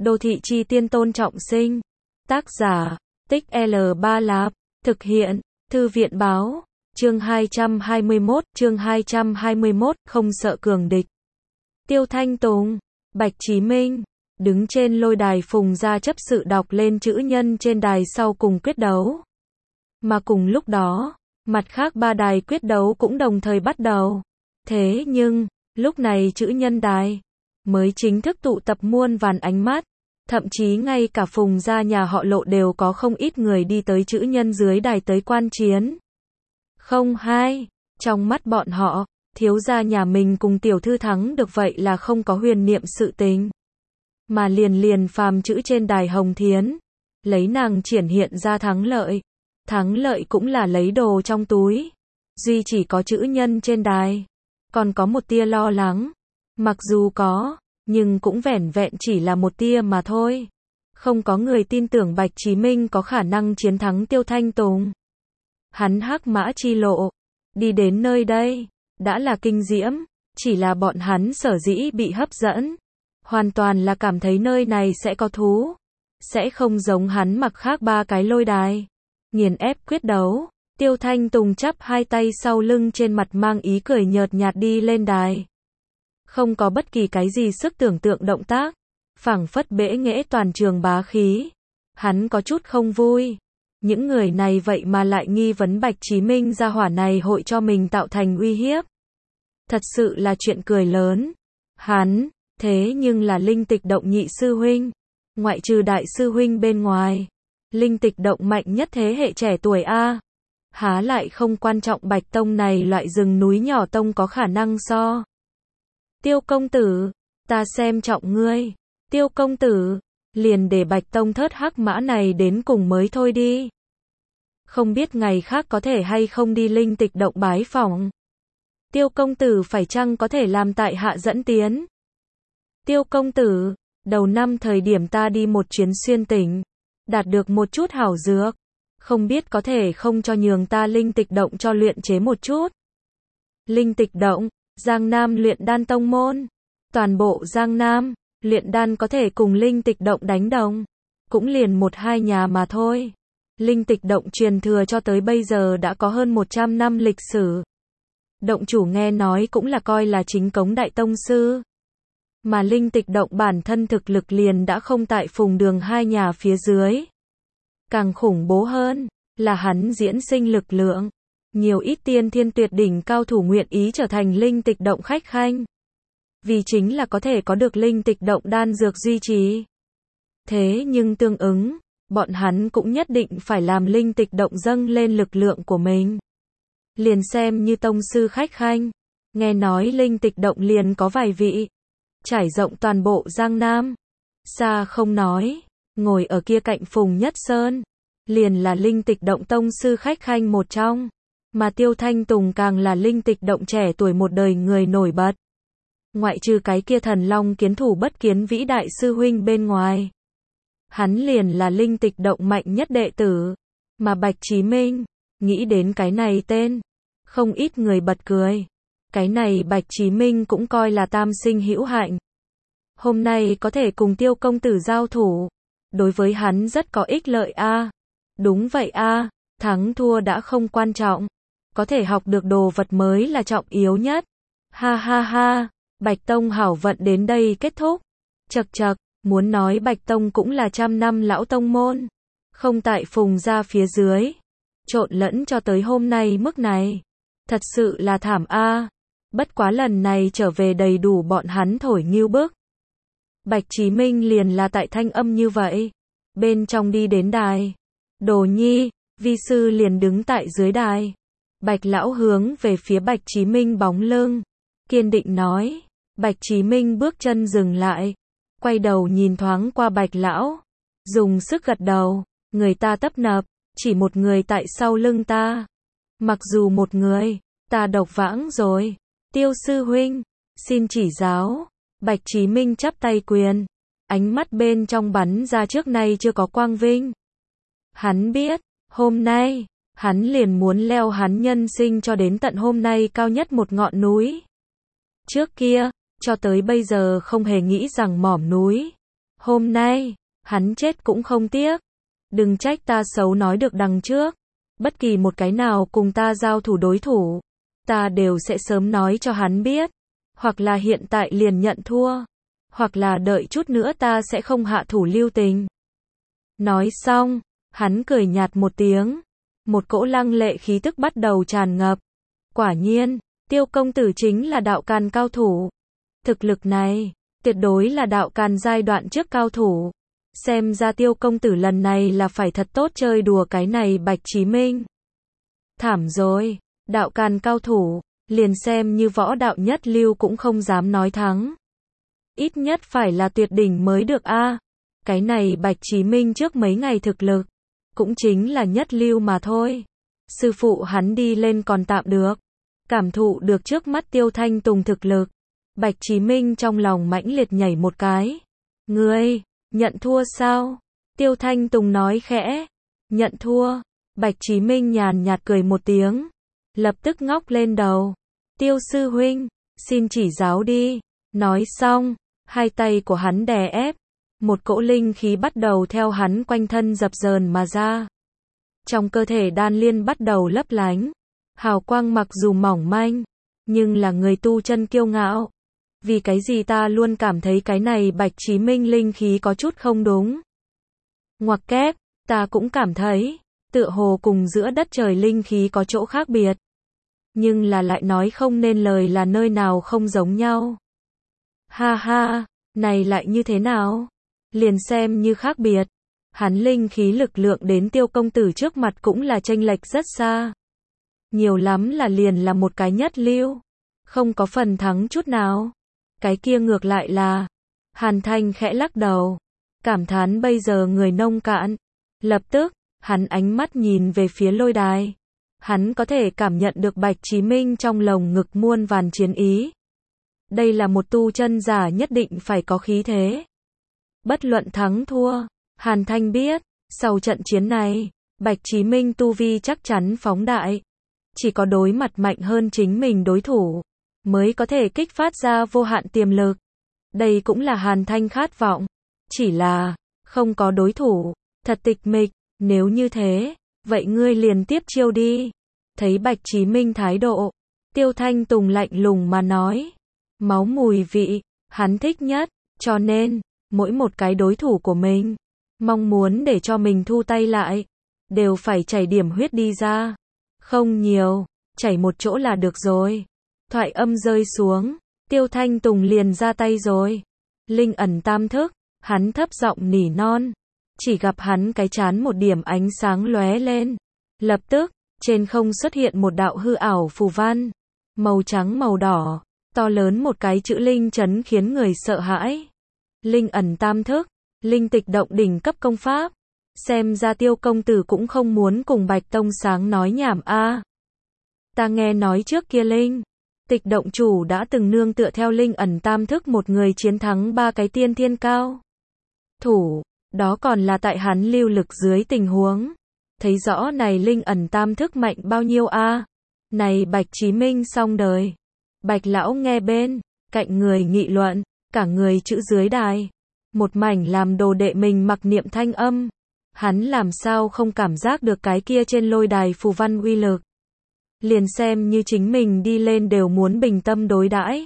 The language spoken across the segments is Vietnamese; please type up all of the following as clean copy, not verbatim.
Đô thị chi tiên Tôn Trọng Sinh. Tác giả, Tích L3 Lạp. Thực hiện, Thư viện báo. Chương 221, không sợ cường địch. Tiêu Thanh Tùng, Bạch Chí Minh, đứng trên lôi đài Phùng gia chấp sự đọc lên chữ nhân trên đài sau cùng quyết đấu. Mà cùng lúc đó, mặt khác ba đài quyết đấu cũng đồng thời bắt đầu. Thế nhưng, lúc này chữ nhân đài mới chính thức tụ tập muôn vàn ánh mắt. Thậm chí ngay cả Phùng gia nhà họ Lộ đều có không ít người đi tới chữ nhân dưới đài tới quan chiến. Không hai, trong mắt bọn họ, thiếu gia nhà mình cùng tiểu thư thắng được vậy là không có huyền niệm sự tình. Mà liền phàm chữ trên đài Hồng Thiến, lấy nàng triển hiện ra thắng lợi. Thắng lợi cũng là lấy đồ trong túi. Duy chỉ có chữ nhân trên đài, còn có một tia lo lắng. Mặc dù có, nhưng cũng vẻn vẹn chỉ là một tia mà thôi. Không có người tin tưởng Bạch Chí Minh có khả năng chiến thắng Tiêu Thanh Tùng. Hắn hắc mã chi lộ, đi đến nơi đây, đã là kinh diễm, chỉ là bọn hắn sở dĩ bị hấp dẫn. Hoàn toàn là cảm thấy nơi này sẽ có thú. Sẽ không giống hắn mặc khác ba cái lôi đài. Nghiền ép quyết đấu. Tiêu Thanh Tùng chắp hai tay sau lưng trên mặt mang ý cười nhợt nhạt đi lên đài. Không có bất kỳ cái gì sức tưởng tượng động tác. Phảng phất bẽ nghễ toàn trường bá khí. Hắn có chút không vui. Những người này vậy mà lại nghi vấn Bạch Chí Minh gia hỏa này hội cho mình tạo thành uy hiếp. Thật sự là chuyện cười lớn. Hắn, thế nhưng là Linh Tịch Động nhị sư huynh. Ngoại trừ đại sư huynh bên ngoài. Linh Tịch Động mạnh nhất thế hệ trẻ tuổi A. Há lại không quan trọng Bạch Tông này loại rừng núi nhỏ tông có khả năng so. Tiêu công tử, ta xem trọng ngươi. Tiêu công tử, liền để Bạch Tông thớt hắc mã này đến cùng mới thôi đi. Không biết ngày khác có thể hay không đi Linh Tịch Động bái phỏng. Tiêu công tử phải chăng có thể làm tại hạ dẫn tiến. Tiêu công tử, đầu năm thời điểm ta đi một chuyến xuyên tỉnh, đạt được một chút hảo dược. Không biết có thể không cho nhường ta Linh Tịch Động cho luyện chế một chút. Linh Tịch Động, Giang Nam luyện đan tông môn. Toàn bộ Giang Nam, luyện đan có thể cùng Linh Tịch Động đánh đồng. Cũng liền một hai nhà mà thôi. Linh Tịch Động truyền thừa cho tới bây giờ đã có hơn 100 năm lịch sử. Động chủ nghe nói cũng là coi là chính cống đại tông sư. Mà Linh Tịch Động bản thân thực lực liền đã không tại Phùng Đường hai nhà phía dưới. Càng khủng bố hơn, là hắn diễn sinh lực lượng. Nhiều ít tiên thiên tuyệt đỉnh cao thủ nguyện ý trở thành Linh Tịch Động khách khanh. Vì chính là có thể có được Linh Tịch Động đan dược duy trì. Thế nhưng tương ứng, bọn hắn cũng nhất định phải làm Linh Tịch Động dâng lên lực lượng của mình. Liền xem như tông sư khách khanh. Nghe nói Linh Tịch Động liền có vài vị. Trải rộng toàn bộ Giang Nam. Xa không nói, ngồi ở kia cạnh Phùng Nhất Sơn. Liền là Linh Tịch Động tông sư khách khanh một trong. Mà Tiêu Thanh Tùng càng là Linh Tịch Động trẻ tuổi một đời người nổi bật. Ngoại trừ cái kia thần long kiến thủ bất kiến vĩ đại sư huynh bên ngoài. Hắn liền là Linh Tịch Động mạnh nhất đệ tử. Mà Bạch Chí Minh, nghĩ đến cái này tên. Không ít người bật cười. Cái này Bạch Chí Minh cũng coi là tam sinh hữu hạnh. Hôm nay có thể cùng Tiêu công tử giao thủ. Đối với hắn rất có ích lợi a. Đúng vậy a, thắng thua đã không quan trọng. Có thể học được đồ vật mới là trọng yếu nhất. Ha ha ha, Bạch Tông hảo vận đến đây kết thúc. Chậc chậc, muốn nói Bạch Tông cũng là 100 năm lão tông môn. Không tại Phùng gia phía dưới. Trộn lẫn cho tới hôm nay mức này. Thật sự là thảm a. Bất quá lần này trở về đầy đủ bọn hắn thổi nghiêu bức. Bạch Chí Minh liền là tại thanh âm như vậy. Bên trong đi đến đài. Đồ nhi, vi sư liền đứng tại dưới đài. Bạch lão hướng về phía Bạch Chí Minh bóng lưng. Kiên định nói. Bạch Chí Minh bước chân dừng lại. Quay đầu nhìn thoáng qua Bạch lão. Dùng sức gật đầu. Người ta tấp nập. Chỉ một người tại sau lưng ta. Mặc dù một người, ta độc vãng rồi. Tiêu sư huynh, xin chỉ giáo. Bạch Chí Minh chắp tay quyền. Ánh mắt bên trong bắn ra trước nay chưa có quang vinh. Hắn biết, hôm nay, hắn liền muốn leo hắn nhân sinh cho đến tận hôm nay cao nhất một ngọn núi. Trước kia, cho tới bây giờ không hề nghĩ rằng mỏm núi. Hôm nay, hắn chết cũng không tiếc. Đừng trách ta xấu nói được đằng trước. Bất kỳ một cái nào cùng ta giao thủ đối thủ, ta đều sẽ sớm nói cho hắn biết. Hoặc là hiện tại liền nhận thua. Hoặc là đợi chút nữa ta sẽ không hạ thủ lưu tình. Nói xong, hắn cười nhạt một tiếng. Một cỗ lăng lệ khí tức bắt đầu tràn ngập. Quả nhiên, Tiêu công tử chính là đạo càn cao thủ. Thực lực này, tuyệt đối là đạo càn giai đoạn trước cao thủ. Xem ra Tiêu công tử lần này là phải thật tốt chơi đùa cái này Bạch Chí Minh. Thảm rồi, đạo càn cao thủ, liền xem như võ đạo nhất lưu cũng không dám nói thắng. Ít nhất phải là tuyệt đỉnh mới được a. Cái này Bạch Chí Minh trước mấy ngày thực lực, cũng chính là nhất lưu mà thôi. Sư phụ hắn đi lên còn tạm được. Cảm thụ được trước mắt Tiêu Thanh Tùng thực lực, Bạch Chí Minh trong lòng mãnh liệt nhảy một cái. Ngươi, nhận thua sao? Tiêu Thanh Tùng nói khẽ. Nhận thua. Bạch Chí Minh nhàn nhạt cười một tiếng. Lập tức ngóc lên đầu. Tiêu sư huynh, xin chỉ giáo đi. Nói xong, hai tay của hắn đè ép. Một cỗ linh khí bắt đầu theo hắn quanh thân dập dờn mà ra. Trong cơ thể đan liên bắt đầu lấp lánh. Hào quang mặc dù mỏng manh, nhưng là người tu chân kiêu ngạo. Vì cái gì ta luôn cảm thấy cái này Bạch Chí Minh linh khí có chút không đúng. Ngoặc kép, ta cũng cảm thấy, tựa hồ cùng giữa đất trời linh khí có chỗ khác biệt. Nhưng là lại nói không nên lời là nơi nào không giống nhau. Ha ha, này lại như thế nào? Liền xem như khác biệt. Hắn linh khí lực lượng đến Tiêu công tử trước mặt cũng là chênh lệch rất xa. Nhiều lắm là liền là một cái nhất lưu. Không có phần thắng chút nào. Cái kia ngược lại là. Hàn Thanh khẽ lắc đầu. Cảm thán bây giờ người nông cạn. Lập tức, hắn ánh mắt nhìn về phía lôi đài. Hắn có thể cảm nhận được Bạch Chí Minh trong lồng ngực muôn vàn chiến ý. Đây là một tu chân giả nhất định phải có khí thế. Bất luận thắng thua, Hàn Thanh biết, sau trận chiến này, Bạch Chí Minh tu vi chắc chắn phóng đại. Chỉ có đối mặt mạnh hơn chính mình đối thủ, mới có thể kích phát ra vô hạn tiềm lực. Đây cũng là Hàn Thanh khát vọng. Chỉ là, không có đối thủ, thật tịch mịch, nếu như thế, vậy ngươi liền tiếp chiêu đi. Thấy Bạch Chí Minh thái độ, Tiêu Thanh Tùng lạnh lùng mà nói. Máu mùi vị, hắn thích nhất, cho nên, mỗi một cái đối thủ của mình, mong muốn để cho mình thu tay lại, đều phải chảy điểm huyết đi ra. Không nhiều, chảy một chỗ là được rồi. Thoại âm rơi xuống, Tiêu Thanh Tùng liền ra tay rồi. Linh ẩn tam thức, hắn thấp giọng nỉ non. Chỉ gặp hắn cái trán một điểm ánh sáng lóe lên. Lập tức, trên không xuất hiện một đạo hư ảo phù văn. Màu trắng màu đỏ, to lớn một cái chữ linh chấn khiến người sợ hãi. Linh ẩn tam thức, linh tịch động đỉnh cấp công pháp. Xem ra Tiêu công tử cũng không muốn cùng Bạch Tông Sáng nói nhảm a. Ta nghe nói trước kia linh tịch động chủ đã từng nương tựa theo linh ẩn tam thức một người chiến thắng 3 cái tiên thiên cao thủ, đó còn là tại hắn lưu lực dưới tình huống. Thấy rõ này linh ẩn tam thức mạnh bao nhiêu a. Này Bạch Chí Minh xong đời. Bạch lão nghe bên cạnh người nghị luận, cả người chữ dưới đài, một mảnh làm đồ đệ mình mặc niệm thanh âm. Hắn làm sao không cảm giác được cái kia trên lôi đài phù văn uy lực. Liền xem như chính mình đi lên đều muốn bình tâm đối đãi.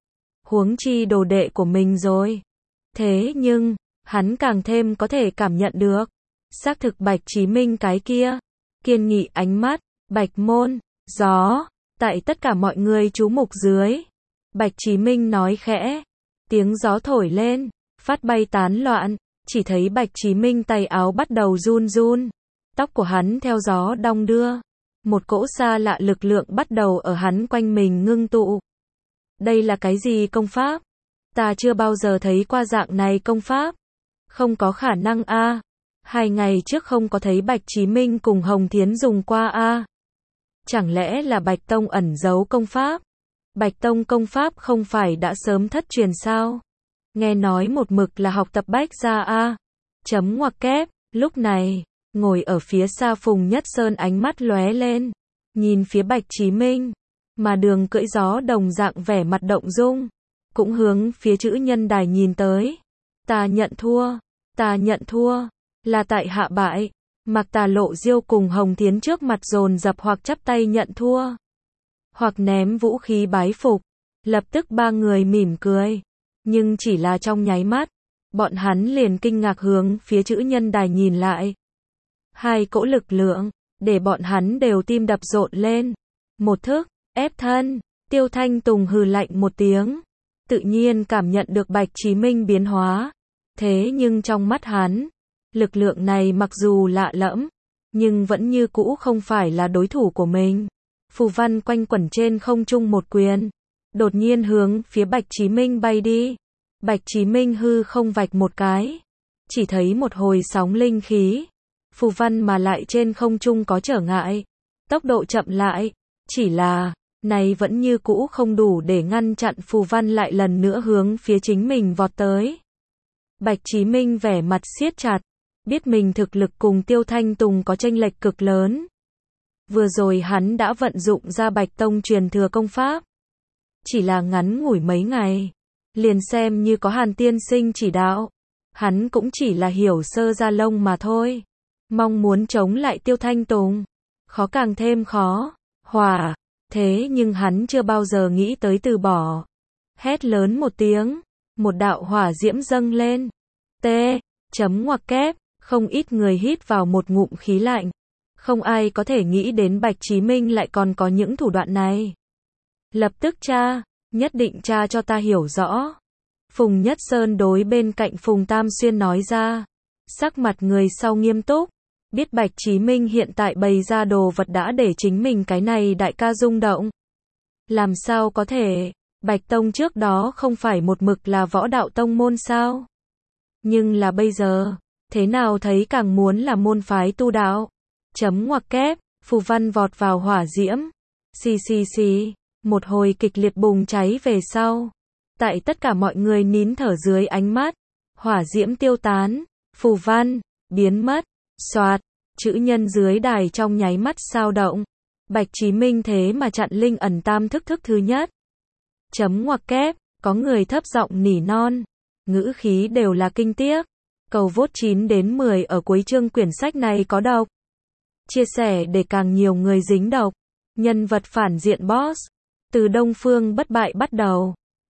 Huống chi đồ đệ của mình rồi. Thế nhưng, hắn càng thêm có thể cảm nhận được. Xác thực Bạch Chí Minh cái kia. Kiên nghị ánh mắt, bạch môn, gió. Tại tất cả mọi người chú mục dưới. Bạch Chí Minh nói khẽ. Tiếng gió thổi lên, phát bay tán loạn. Chỉ thấy Bạch Chí Minh tay áo bắt đầu run run. Tóc của hắn theo gió đong đưa. Một cỗ xa lạ lực lượng bắt đầu ở hắn quanh mình ngưng tụ. Đây là cái gì công pháp? Ta chưa bao giờ thấy qua dạng này công pháp. Không có khả năng a. 2 ngày trước không có thấy Bạch Chí Minh cùng Hồng Thiến dùng qua a. Chẳng lẽ là Bạch Tông ẩn giấu công pháp? Bạch Tông công pháp không phải đã sớm thất truyền sao? Nghe nói một mực là học tập bách gia a. Chấm ngoặc kép, lúc này, ngồi ở phía xa Phùng Nhất Sơn ánh mắt lóe lên, nhìn phía Bạch Chí Minh, mà Đường cưỡi gió đồng dạng vẻ mặt động dung, cũng hướng phía chữ nhân đài nhìn tới. Ta nhận thua. Ta nhận thua. Là tại hạ bại. Mạc Tà Lộ Diêu cùng Hồng Thiến trước mặt dồn dập hoặc chắp tay nhận thua, hoặc ném vũ khí bái phục. Lập tức ba người mỉm cười. Nhưng chỉ là trong nháy mắt, bọn hắn liền kinh ngạc hướng phía chữ nhân đài nhìn lại. Hai cỗ lực lượng, để bọn hắn đều tim đập rộn lên. Một thức, ép thân, Tiêu Thanh Tùng hừ lạnh một tiếng. Tự nhiên cảm nhận được Bạch Chí Minh biến hóa. Thế nhưng trong mắt hắn, lực lượng này mặc dù lạ lẫm, nhưng vẫn như cũ không phải là đối thủ của mình. Phù văn quanh quẩn trên không trung một quyền, đột nhiên hướng phía Bạch Chí Minh bay đi. Bạch Chí Minh hư không vạch một cái, chỉ thấy một hồi sóng linh khí. Phù văn mà lại trên không trung có trở ngại, tốc độ chậm lại, chỉ là, này vẫn như cũ không đủ để ngăn chặn phù văn lại lần nữa hướng phía chính mình vọt tới. Bạch Chí Minh vẻ mặt siết chặt, biết mình thực lực cùng Tiêu Thanh Tùng có chênh lệch cực lớn. Vừa rồi hắn đã vận dụng ra Bạch Tông truyền thừa công pháp. Chỉ là ngắn ngủi mấy ngày, liền xem như có Hàn tiên sinh chỉ đạo, hắn cũng chỉ là hiểu sơ ra lông mà thôi. Mong muốn chống lại Tiêu Thanh Tùng, khó càng thêm khó. Hỏa, thế nhưng hắn chưa bao giờ nghĩ tới từ bỏ. Hét lớn một tiếng, một đạo hỏa diễm dâng lên. Ngoặc kép, không ít người hít vào một ngụm khí lạnh. Không ai có thể nghĩ đến Bạch Chí Minh lại còn có những thủ đoạn này. Lập tức tra, nhất định tra cho ta hiểu rõ. Phùng Nhất Sơn đối bên cạnh Phùng Tam Xuyên nói ra. Sắc mặt người sau nghiêm túc, biết Bạch Chí Minh hiện tại bày ra đồ vật đã để chính mình cái này đại ca rung động. Làm sao có thể, Bạch Tông trước đó không phải một mực là võ đạo tông môn sao? Nhưng là bây giờ, thế nào thấy càng muốn là môn phái tu đạo. Ngoặc kép, phù văn vọt vào hỏa diễm. Xì, một hồi kịch liệt bùng cháy về sau. Tại tất cả mọi người nín thở dưới ánh mắt, hỏa diễm tiêu tán, phù văn biến mất. Soạt, chữ nhân dưới đài trong nháy mắt sao động. Bạch Chí Minh thế mà chặn linh ẩn tam thức thứ nhất. Ngoặc kép, có người thấp giọng nỉ non, ngữ khí đều là kinh tiếc. Cầu vote 9 đến 10 ở cuối chương quyển sách này có độc. Chia sẻ để càng nhiều người dính độc. Nhân vật phản diện boss, từ Đông Phương bất bại bắt đầu.